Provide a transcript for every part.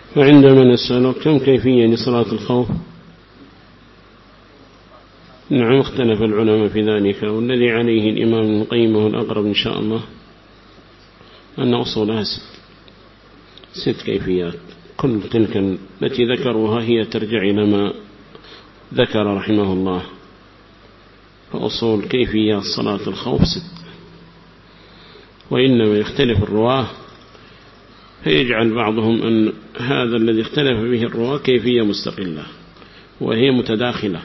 وعندما نسأل كم كيفية لصلاة الخوف؟ نعم، اختلف العلماء في ذلك، والذي عليه الإمام ابن القيم والأقرب إن شاء الله أن أصولها ست كيفيات، كل تلك التي ذكروها هي ترجع إلى ما ذكر رحمه الله. فأصول كيفية صلاة الخوف ست، وإنما يختلف الرواه، فيجعل بعضهم أن هذا الذي اختلف به الرواه كيفية مستقلة وهي متداخلة.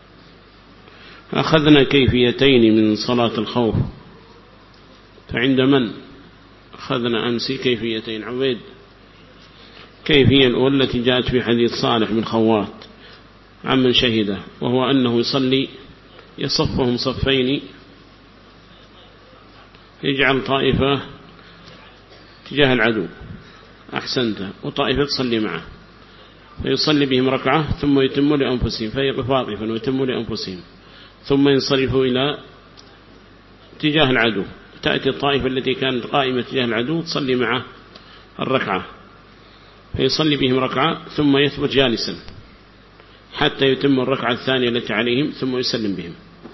أخذنا كيفيتين من صلاة الخوف، فعند من أخذنا أمس كيفيتين؟ عبيد. كيفية الأولى التي جاءت في حديث صالح بن خوات عمن شهده، وهو أنه يصلي يصفهم صفين، يجعل طائفة تجاه العدو، أحسنت، وطائفة تصلي معه، فيصلي بهم ركعة ثم يتم لأنفسهم، فيقف واقفا ويتم لأنفسهم، ثم ينصرفوا إلى تجاه العدو، تأتي الطائفة التي كانت قائمة تجاه العدو تصلي معه الركعة، فيصلي بهم ركعة ثم يثبت جالسا حتى يتم الركعة الثانية التي عليهم ثم يسلم بهم.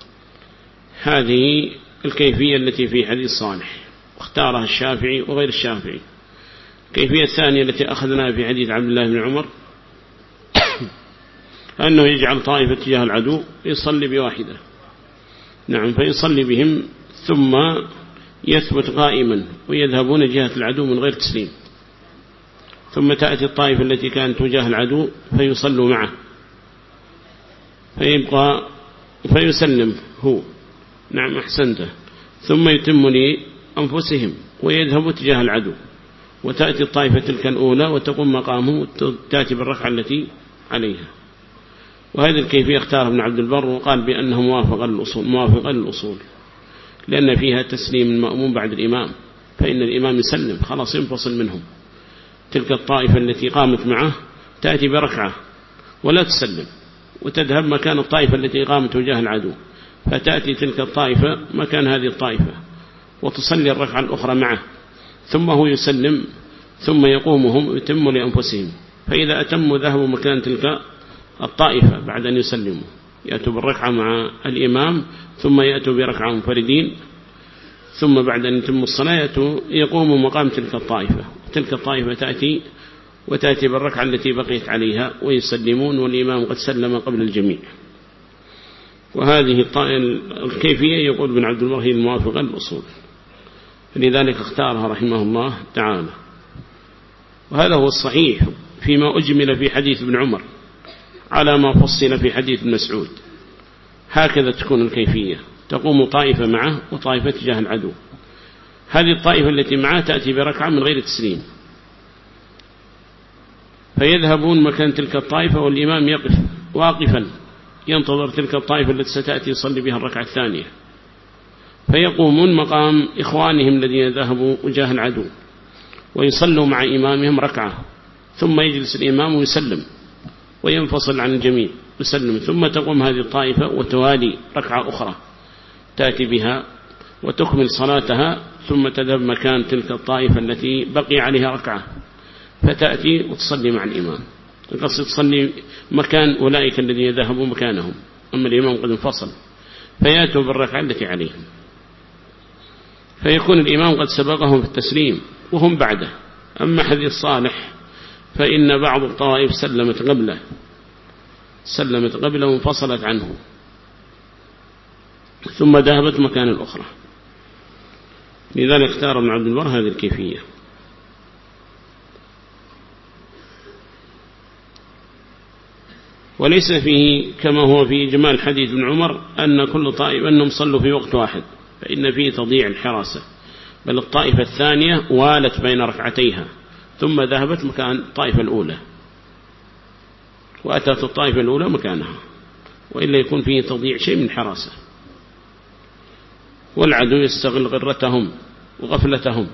هذه الكيفية التي في حديث صالح اختارها الشافعي وغير الشافعي. الكيفية الثانية التي أخذناها في حديث عبد الله بن عمر أنه يجعل طائفة تجاه العدو يصلي بواحدة، نعم، فيصلي بهم ثم يثبت قائما ويذهبون جهة العدو من غير تسليم، ثم تأتي الطائفة التي كانت تجاه العدو فيصلوا معه، فيبقى فيسلم هو، نعم أحسنته، ثم يتم لأنفسهم ويذهبوا تجاه العدو، وتأتي الطائفة تلك الأولى وتقوم مقامه وتأتي بالركعة التي عليها. وهذه الكيفية اختارها ابن عبد البر وقال بأنه موافق للأصول، لأن فيها تسليم المأموم بعد الإمام، فإن الإمام يسلم خلاص ينفصل منهم. تلك الطائفة التي قامت معه تأتي بركعة ولا تسلم، وتذهب مكان الطائفة التي قامت وجاه العدو، فتأتي تلك الطائفة مكان هذه الطائفة وتصلي الركعة الأخرى معه، ثم هو يسلم ثم يقومهم ويتم لأنفسهم. فإذا أتموا ذهبوا مكان تلك الطائفة بعد أن يسلموا، يأتوا بالركعة مع الإمام ثم يأتوا بركعة منفردين، ثم بعد أن يتم الصلاة يقوموا مقام تلك الطائفة، تلك الطائفة تأتي بالركعة التي بقيت عليها ويسلمون والإمام قد سلم قبل الجميع. وهذه الكيفية يقول ابن عبد البر هي الموافقة للأصول، لذلك اختارها رحمه الله تعالى. وهذا هو الصحيح فيما أجمل في حديث ابن عمر على ما فصل في حديث ابن مسعود. هكذا تكون الكيفية، تقوم طائفة معه وطائفة تجاه العدو، هذه الطائفة التي معه تأتي بركعة من غير تسليم، فيذهبون مكان تلك الطائفة والإمام يقف واقفا ينتظر تلك الطائفة التي ستأتي يصلي بها الركعة الثانية، فيقومون مقام إخوانهم الذين ذهبوا وجاه العدو ويصلوا مع إمامهم ركعة، ثم يجلس الإمام ويسلم وينفصل عن الجميع يسلم، ثم تقوم هذه الطائفة وتوالي ركعة أخرى تأتي بها وتكمل صلاتها، ثم تذهب مكان تلك الطائفة التي بقي عليها ركعة فتأتي وتصلي مع الإمام. القصد تصلي مكان أولئك الذين ذهبوا مكانهم، أما الإمام قد انفصل، فيأتوا بالركعة التي عليهم، فيكون الإمام قد سبقهم في التسليم وهم بعده. أما حديث صالح فإن بعض الطوائف سلمت قبله وانفصلت عنه ثم ذهبت مكان الأخرى، لذلك اختار ابن عبد البر هذه الكيفية. وليس فيه كما هو في إجمال حديث ابن عمر أن كل طائفة أنهم صلوا في وقت واحد، فإن فيه تضييع الحراسة، بل الطائفة الثانية والت بين ركعتيها ثم ذهبت مكان الطائفة الأولى وأتت الطائفة الأولى مكانها، وإلا يكون فيه تضييع شيء من الحراسة، والعدو يستغل غرتهم وغفلتهم.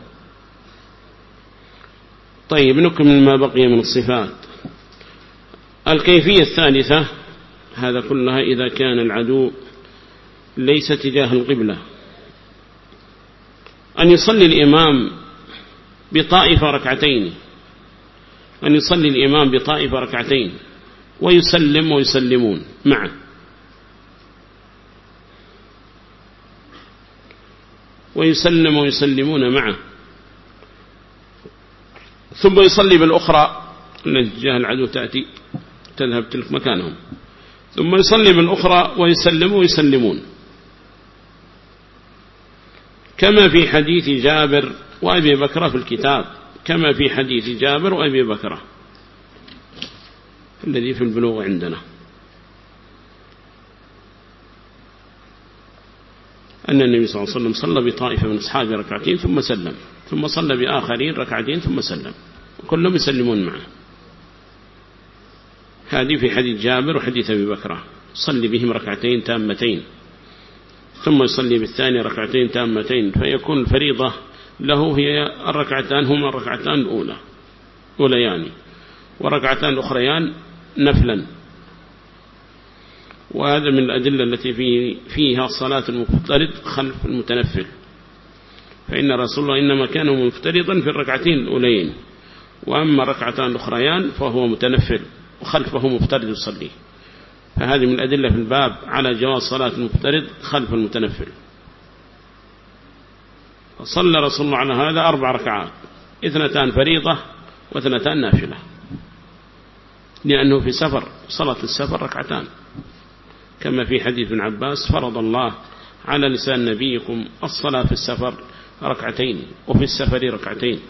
طيب نكمل ما بقي من الصفات. الكيفية الثالثة، هذا كلها إذا كان العدو ليس تجاه القبلة، أن يصلي الإمام بطائفة ركعتين أن يصلي الإمام بطائفة ركعتين ويسلم ويسلمون معه، ويسلم ويسلمون معه، ثم يصلي بالأخرى التي جاه العدو تأتي تذهب تلك مكانهم، ثم يصلي بالأخرى ويسلم ويسلمون، كما في حديث جابر وأبي بكر في الكتاب، كما في حديث جابر وأبي بكر الذي في البلوغ عندنا، أن النبي صلى الله عليه وسلم صلى بطائفة من أصحابه ركعتين ثم سلم، ثم صلى بآخرين ركعتين ثم سلم، وكلهم يسلمون معه. هذه في حديث جابر وحديث أبي بكر، صلي بهم ركعتين تامتين ثم يصلي بالثاني ركعتين تامتين، فيكون الفريضة له هي الركعتان هما الركعتان الأولى أوليان، وركعتان أخريان نفلا. وهذا من الأدلة التي فيها صلاة المفترض خلف المتنفل، فإن رسول الله إنما كان مفترضا في الركعتين الأولين، وأما الركعتان الأخريان فهو متنفل وخلفه مفترض يصلي. فهذه من الأدلة في الباب على جواز صلاة المفترض خلف المتنفل. صلى رسول الله على هذا 4 ركعات، 2 فريضة و2 نافلة، لأنه في سفر، صلاة السفر ركعتان، كما في حديث ابن عباس فرض الله على لسان نبيكم الصلاة في السفر ركعتين وفي السفر ركعتين.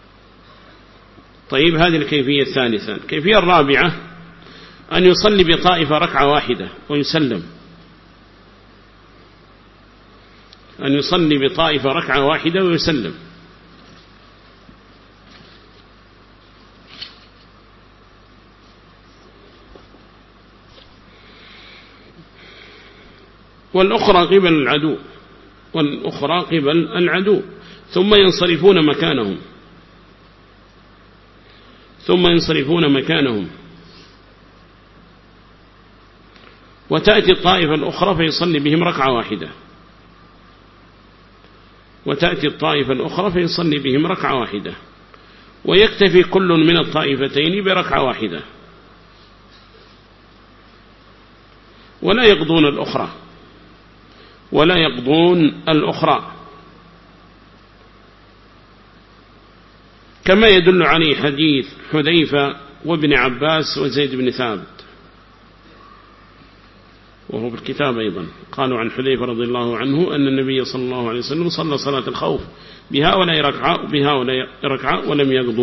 طيب، هذه الكيفية الثالثة. الكيفية الرابعة أن يصلي بطائفة ركعة واحدة ويسلم، أن يصلي بطائفة ركعة واحدة ويسلم. والأخرى قبل العدو، والأخرى قبل العدو، ثم ينصرفون مكانهم، ثم ينصرفون مكانهم، وتأتي الطائفة الأخرى فيصلي بهم ركعة واحدة، وتأتي الطائفة الأخرى فيصلي بهم ركعة واحدة، ويكتفي كل من الطائفتين بركعة واحدة، ولا يقضون الأخرى، ولا يقضون الأخرى، كما يدل عليه حديث حذيفة وابن عباس وزيد بن ثابت، وهو في الكتاب أيضا. قالوا عن حذيفة رضي الله عنه أن النبي صلى الله عليه وسلم صلى صلاة الخوف بهؤلاء ركعة وبهؤلاء ركعة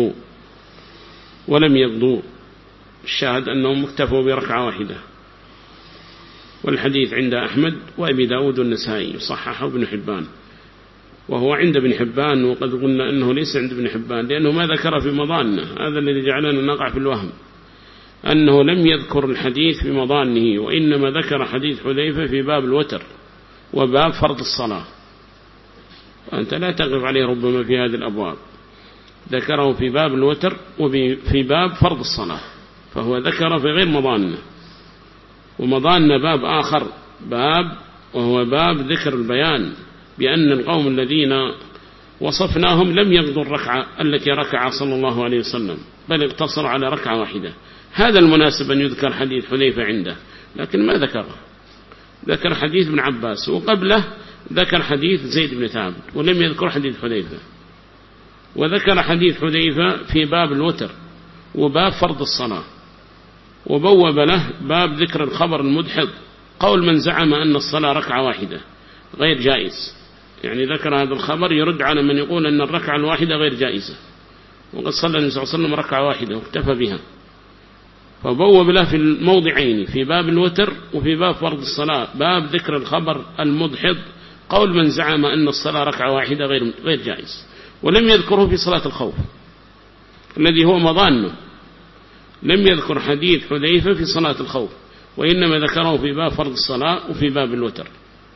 ولم يقضوا. الشاهد أنهم اكتفوا بركعة واحدة. والحديث عند أحمد وأبي داود والنسائي، صححه ابن حبان، وهو عند ابن حبان، وقد قلنا أنه ليس عند ابن حبان لأنه ما ذكر في مضانه. هذا الذي جعلنا نقع في الوهم، أنه لم يذكر الحديث في مضانه، وإنما ذكر حديث حذيفة في باب الوتر وباب فرض الصلاة، وأنت لا تقف عليه ربما في هذه الأبواب. ذكره في باب الوتر وفي باب فرض الصلاة، فهو ذكر في غير مضانه. ومضاننا باب آخر، وهو باب ذكر البيان بأن القوم الذين وصفناهم لم يقضوا الركعة التي ركع صلى الله عليه وسلم، بل اقتصر على ركعة واحدة. هذا المناسب أن يذكر حديث حذيفة عنده، لكن ما ذكره. ذكر حديث ابن عباس، وقبله ذكر حديث زيد بن ثابت، ولم يذكر حديث حذيفة. وذكر حديث حذيفة في باب الوتر وباب فرض الصلاة، وبوب له باب ذكر الخبر المدحض، قول من زعم أن الصلاة ركعة واحدة غير جائز. يعني ذكر هذا الخبر يرد على من يقول أن الركعة الواحدة غير جائزة، وقد صلى النبي صلى الله عليه وسلم ركعة واحدة واكتفى بها. فبوب له في الموضعين، في باب الوتر وفي باب فرض الصلاة، باب ذكر الخبر المدحض، قول من زعم أن الصلاة ركعة واحدة غير جائز. ولم يذكره في صلاة الخوف الذي هو مضانه، لم يذكر حديث حذيفة في صلاة الخوف، وإنما ذكره في باب فرض الصلاة وفي باب الوتر.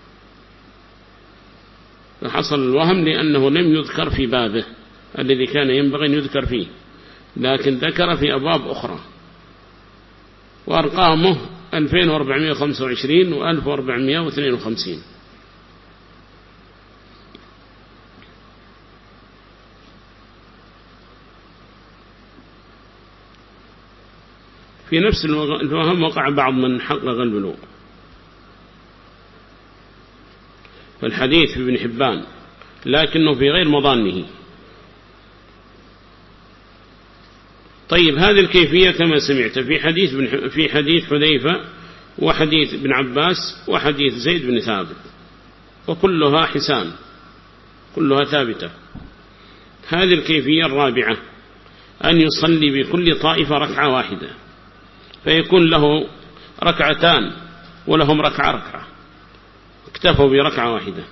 فحصل الوهم لأنه لم يذكر في بابه الذي كان ينبغي أن يذكر فيه، لكن ذكر في أبواب أخرى، وأرقامه 2425 و 1452. في نفس الوهم وقع بعض من حقق البلوغ. فالحديث في ابن حبان لكنه في غير مظانه. طيب هذه الكيفية كما سمعت في حديث حذيفة وحديث ابن عباس وحديث زيد بن ثابت، وكلها حسان، كلها ثابتة. هذه الكيفية الرابعة أن يصلي بكل طائفة ركعة واحدة، فيكون له ركعتان ولهم ركعة، اكتفوا بركعة واحدة.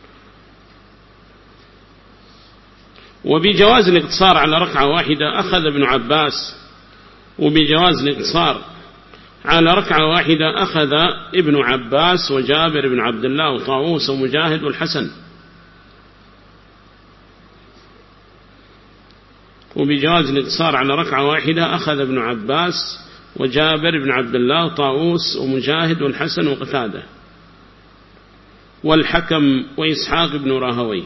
وبجواز الاقتصار على ركعة واحدة أخذ ابن عباس، وبجواز الاقتصار على ركعة واحدة أخذ ابن عباس وجابر بن عبد الله وطاووس ومجاهد والحسن. وبجواز الاقتصار على ركعة واحدة أخذ ابن عباس وجابر بن عبد الله وطاووس ومجاهد والحسن وقتادة والحكم وإسحاق بن راهويه.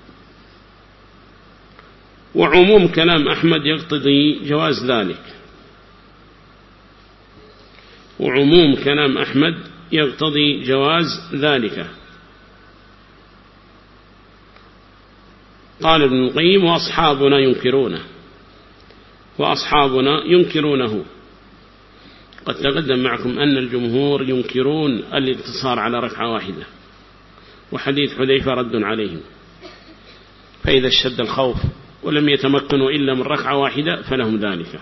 وعموم كلام أحمد يقتضي جواز ذلك، وعموم كلام أحمد يقتضي جواز ذلك. قال ابن القيم وأصحابنا ينكرونه. قد تقدم معكم أن الجمهور ينكرون الاقتصار على ركعة واحدة، وحديث حذيفة رد عليهم. فإذا اشتد الخوف ولم يتمكنوا إلا من ركعة واحدة فلهم ذلك.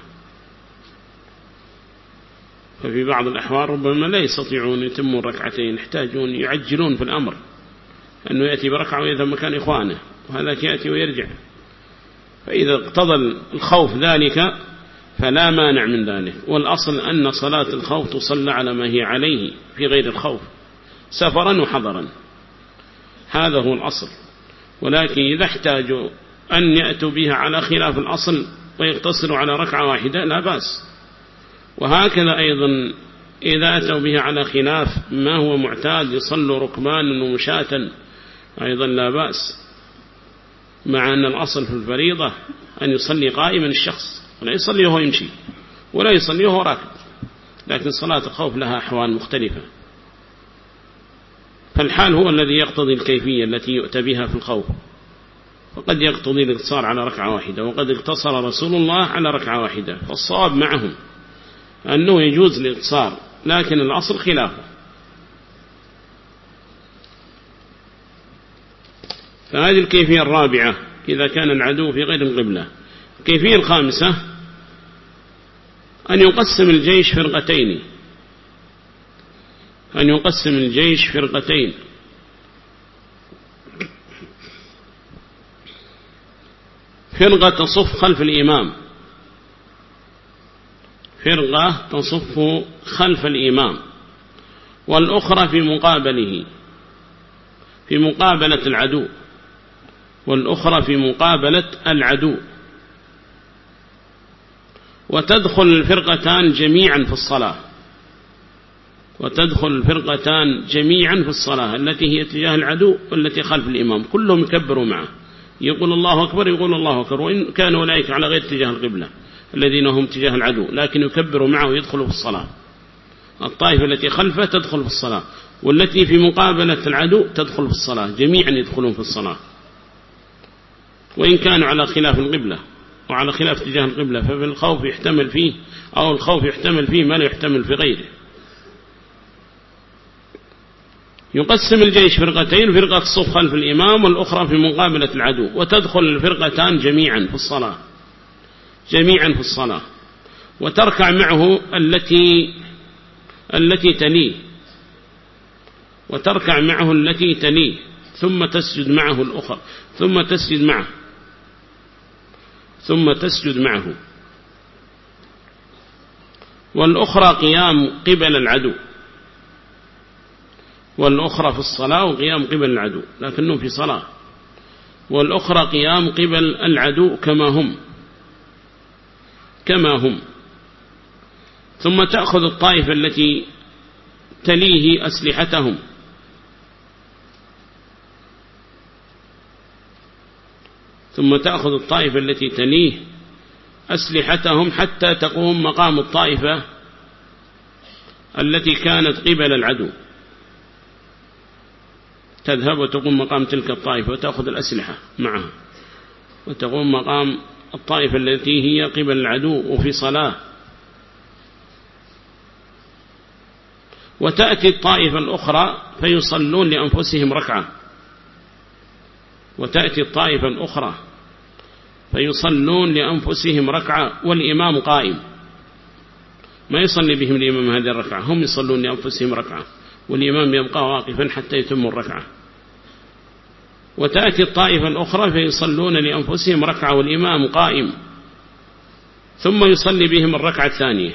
ففي بعض الأحوال ربما لا يستطيعون يتمون ركعتين، يحتاجون يعجلون في الأمر، أنه يأتي بركعة ويذهب مكان إخوانه، وهذا يأتي ويرجع. فإذا اقتضى الخوف ذلك فلا مانع من ذلك. والأصل أن صلاة الخوف تصلى على ما هي عليه في غير الخوف سفرا وحضرا، هذا هو الأصل. ولكن إذا احتاجوا أن يأتوا بها على خلاف الأصل ويقتصروا على ركعة واحدة لا بأس. وهكذا أيضا إذا أتوا بها على خلاف ما هو معتاد يصلوا ركبانا ومشاة أيضا لا بأس، مع أن الأصل في الفريضة أن يصلي قائما الشخص، ولا يصلي وهو يمشي ولا يصلي وهو راكب. لكن صلاة الخوف لها أحوال مختلفة، فالحال هو الذي يقتضي الكيفية التي يؤتى بها في الخوف. فقد يقتضي الاقتصار على ركعة واحدة، وقد اقتصر رسول الله على ركعة واحدة. فالصواب معهم أنه يجوز الاقتصار، لكن الأصل خلافه. فهذه الكيفية الرابعة إذا كان العدو في غير القبلة. الكيفية الخامسة أن يقسم الجيش فرقتين، فرقة تصف خلف الإمام، فرقة تصف خلف الإمام، والأخرى في مقابله، في مقابلة العدو، والأخرى في مقابلة العدو. وتدخل الفرقتان جميعا في الصلاة، التي هي تجاه العدو والتي خلف الإمام، كلهم يكبروا معه، يقول الله أكبر، يقول الله أكبر، وإن كانوا أولئك على غير تجاه القبلة الذين هم تجاه العدو، لكن يكبروا معه ويدخلوا في الصلاة. الطائفة التي خلفه تدخل في الصلاة، والتي في مقابلة العدو تدخل في الصلاة، جميعا يدخلون في الصلاة، وإن كانوا على خلاف القبلة وعلى خلاف تجاه القبلة. ففي الخوف يحتمل فيه، أو الخوف يحتمل فيه ما لا يحتمل في غيره. يقسم الجيش فرقتين، فرقة تصف خلف الإمام والأخرى في مقابلة العدو، وتدخل الفرقتان جميعا في الصلاة، وتركع معه التي تليه، ثم تسجد معه الأخرى، ثم تسجد معه، والأخرى قيام قبل العدو، والأخرى في الصلاة وقيام قبل العدو، لكنهم في صلاة، والأخرى قيام قبل العدو كما هم. ثم تأخذ الطائفة التي تليه أسلحتهم، حتى تقوم مقام الطائفة التي كانت قبل العدو، تذهب وتقوم مقام تلك الطائفة وتأخذ الأسلحة معها وتقوم مقام الطائفة التي هي قبل العدو وفي صلاة. وتأتي الطائفة الأخرى فيصلون لأنفسهم ركعة، وتأتي الطائفة الأخرى فيصلون لأنفسهم ركعة والإمام قائم، ما يصلي بهم الإمام هذه الركعة، هم يصلون لأنفسهم ركعة والإمام يبقى واقفا حتى يتم الركعة. وتأتي الطائفة الأخرى فيصلون لأنفسهم ركعة والإمام قائم، ثم يصلي بهم الركعة الثانية.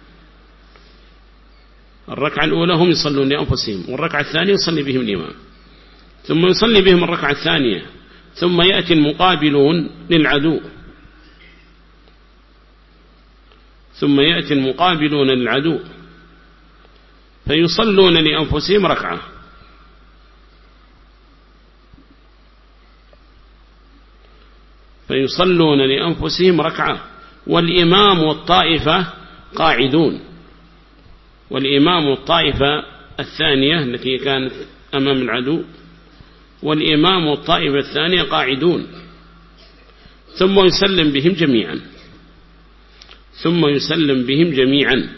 الركعة الأولى هم يصلون لأنفسهم، والركعة الثانية يصلي بهم الإمام، ثم يصلي بهم الركعة الثانية، ثم يأتي المقابلون للعدو، ثم يأتي المقابلون للعدو فيصلون لأنفسهم ركعة، فيصلون لأنفسهم ركعة والإمام والطائفة قاعدون، والإمام والطائفة الثانية التي كانت أمام العدو والإمام والطائفة الثانية قاعدون، ثم يسلم بهم جميعا، ثم يسلم بهم جميعا.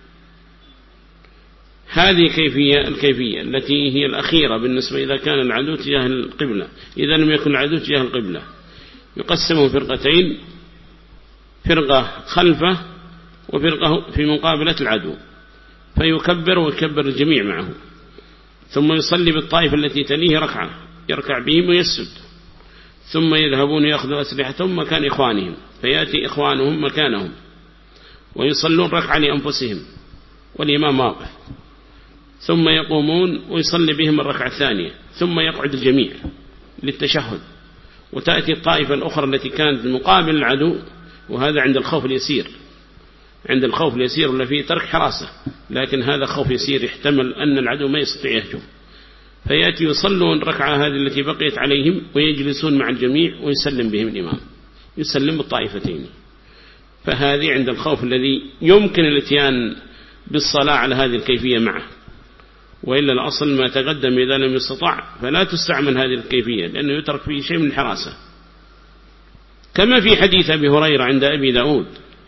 هذه الكيفية التي هي الأخيرة بالنسبة إذا كان العدو تجاه القبلة. إذا لم يكن العدو تجاه القبلة يقسمه فرقتين، فرقة خلفه وفرقة في مقابلة العدو، فيكبر ويكبر الجميع معه، ثم يصلي بالطائفة التي تليه ركعة يركع بهم ويسجد، ثم يذهبون يأخذوا أسلحتهم مكان إخوانهم، فيأتي إخوانهم مكانهم ويصلون ركعة لأنفسهم والإمام واقف، ثم يقومون ويصلي بهم الركعة الثانية، ثم يقعد الجميع للتشهد. وتأتي الطائفة الأخرى التي كانت مقابل العدو، وهذا عند الخوف اليسير، عند الخوف اليسير ولا فيه ترك حراسة، لكن هذا خوف يسير يحتمل أن العدو ما يستطيع يهجم، فيأتي يصلون ركعة هذه التي بقيت عليهم ويجلسون مع الجميع ويسلم بهم الإمام، يسلم بالطائفتين. فهذه عند الخوف الذي يمكن الاتيان بالصلاة على هذه الكيفية معه، وإلا الأصل ما تقدم إذا لم يستطع فلا تستعمل هذه الكيفية، لأنه يترك فيه شيء من الحراسة، كما في حديث أبي هريرة عند أبي داود،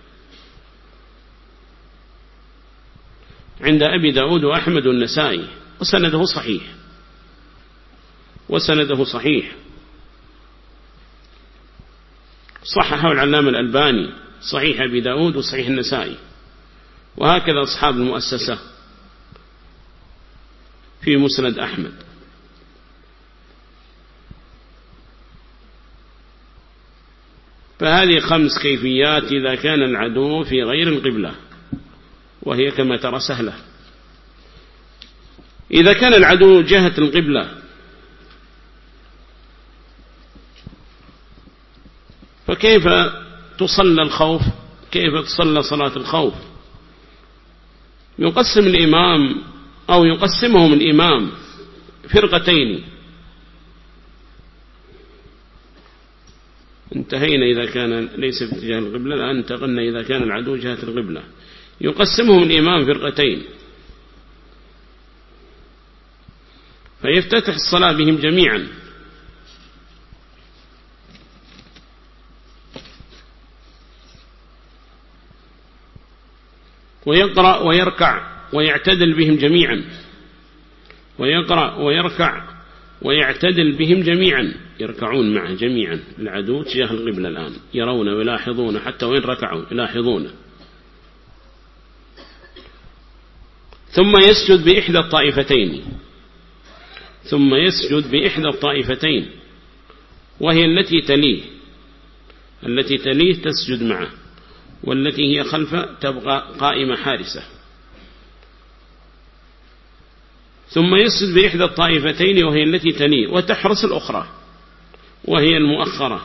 عند أبي داود وأحمد والنسائي، وسنده صحيح، وسنده صحيح، صححه العلامة الألباني، صحيح أبي داود وصحيح النسائي، وهكذا أصحاب المؤسسة في مسند أحمد. فهذه 5 كيفيات إذا كان العدو في غير القبلة، وهي كما ترى سهلة. إذا كان العدو جهة القبلة فكيف تصلى الخوف؟ كيف تصلى صلاة الخوف؟ يقسم الإمام أو يقسمهم الإمام فرقتين. انتهينا إذا كان ليس في اتجاه القبلة، الآن انتقلنا إذا كان العدو جهة القبلة. يقسمهم الإمام فرقتين، فيفتتح الصلاة بهم جميعا، ويقرأ ويركع ويعتدل بهم جميعا، ويقرأ ويركع ويعتدل بهم جميعا، يركعون معه جميعا. العدو تجاه القبلة الآن يرون ويلاحظون حتى وين ركعوا يلاحظون. ثم يسجد بإحدى الطائفتين، ثم يسجد بإحدى الطائفتين وهي التي تليه، التي تليه تسجد معه، والتي هي خلفه تبقى قائمة حارسة. ثم يسجد بإحدى الطائفتين وهي التي تليه وتحرس الأخرى وهي المؤخرة.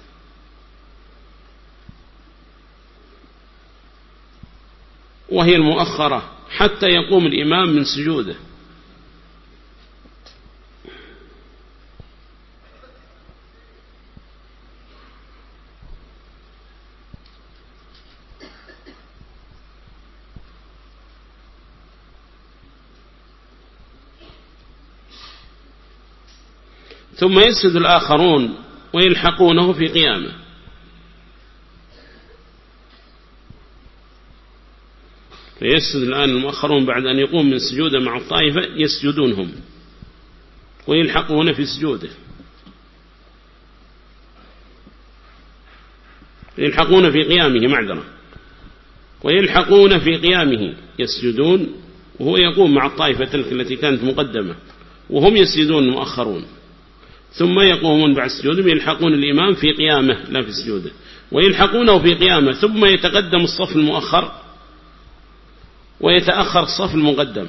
وهي المؤخرة حتى يقوم الإمام من سجوده. ثم يسجد الآخرون ويلحقونه في قيامه. فيسجد الآن المؤخرون بعد أن يقوم من سجوده مع الطائفة يسجدونهم ويلحقون في سجوده، يلحقون في قيامه معذرة، ويلحقون في قيامه يسجدون وهو يقوم مع الطائفة تلك التي كانت مقدمة وهم يسجدون مؤخرون، ثم يقومون بعد سجودهم يلحقون الإمام في قيامه لا في سجوده، ويلحقونه في قيامه، ثم يتقدم الصف المؤخر ويتأخر الصف المقدم،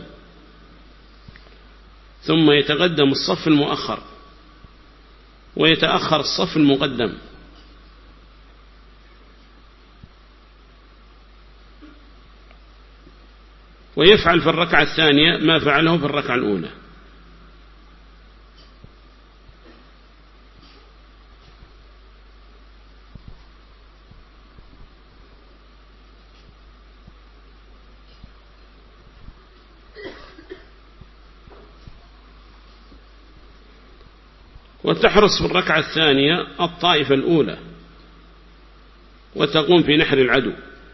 ثم يتقدم الصف المؤخر ويتأخر الصف المقدم، ويفعل في الركعة الثانية ما فعله في الركعة الأولى. وتحرص في الركعة الثانية الطائفة الأولى وتقوم في نحر العدو،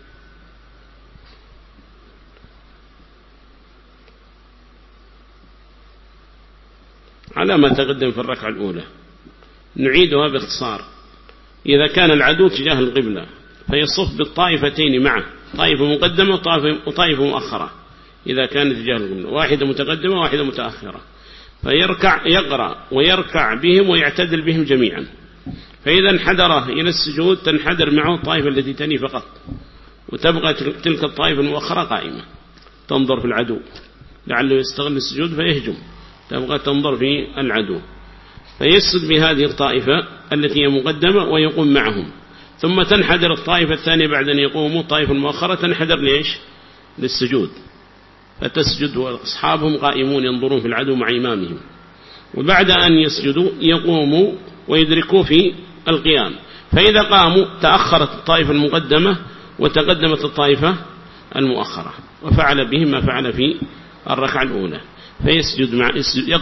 على ما تقدم في الركعة الأولى. نعيدها باختصار. إذا كان العدو تجاه القبلة فيصف بالطائفتين معه، طائفة مقدمة وطائفة مؤخرة، إذا كانت تجاه القبلة واحدة متقدمة وواحدة متأخرة، يقرأ ويركع بهم ويعتدل بهم جميعا. فإذا انحدر إلى السجود تنحدر معه الطائفة التي تلي فقط، وتبقى تلك الطائفة المؤخرة قائمة تنظر في العدو لعله يستغل السجود فيهجم، تبقى تنظر في العدو، فيسجد بهذه الطائفة التي هي مقدمة ويقوم معهم، ثم تنحدر الطائفة الثانية بعد أن يقوموا الطائفة المؤخرة تنحدر ليش؟ للسجود، فتسجد وأصحابهم قائمون ينظرون في العدو مع إمامهم، وبعد أن يسجدوا يقوموا ويدركوا في القيام، فإذا قاموا تأخرت الطائفة المقدمة وتقدمت الطائفة المؤخرة، وفعل بهم ما فعل في الركعة الأولى، فيسجد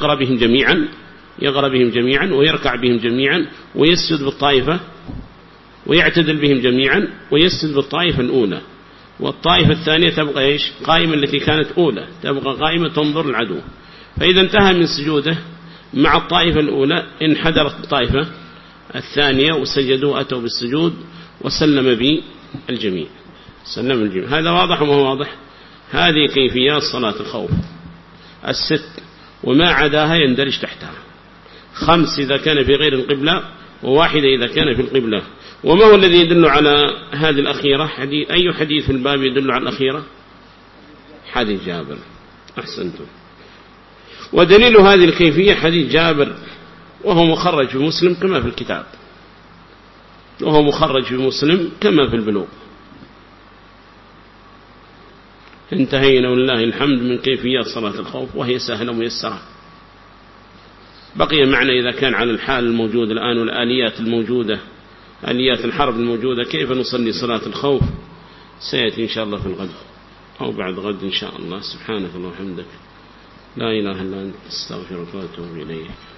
يقرأ بهم جميعا ويركع بهم جميعا ويسجد بالطائفة ويعتدل بهم جميعا ويسجد بالطائفة الأولى، والطائفة الثانية تبقى إيش؟ قائمة التي كانت أولى تبقى قائمة تنظر العدو. فإذا انتهى من سجوده مع الطائفة الأولى انحدرت الطائفة الثانية وسجدوا أتوا بالسجود وسلم بالجميع. هذا واضح وما واضح؟ هذه كيفيات صلاة الخوف الست، وما عداها يندرج تحتها. 5 إذا كان في غير القبلة، وواحدة إذا كان في القبلة. وما هو الذي يدل على هذه الأخيرة؟ أي حديث في الباب يدل على الأخيرة؟ حديث جابر. أحسنتم. ودليل هذه الكيفية حديث جابر، وهو مخرج في مسلم كما في الكتاب، وهو مخرج في مسلم كما في البلوغ. انتهينا ولله الحمد من كيفية صلاة الخوف، وهي سهلة ميسرة. بقي معنا إذا كان على الحال الموجود الآن والآليات الموجودة، آليات الحرب الموجودة، كيف نصلي صلاة الخوف سيأتي إن شاء الله في الغد أو بعد غد إن شاء الله. سبحانك اللهم وبحمدك، لا إله إلا أنت، استغفرك وأتوب إليك.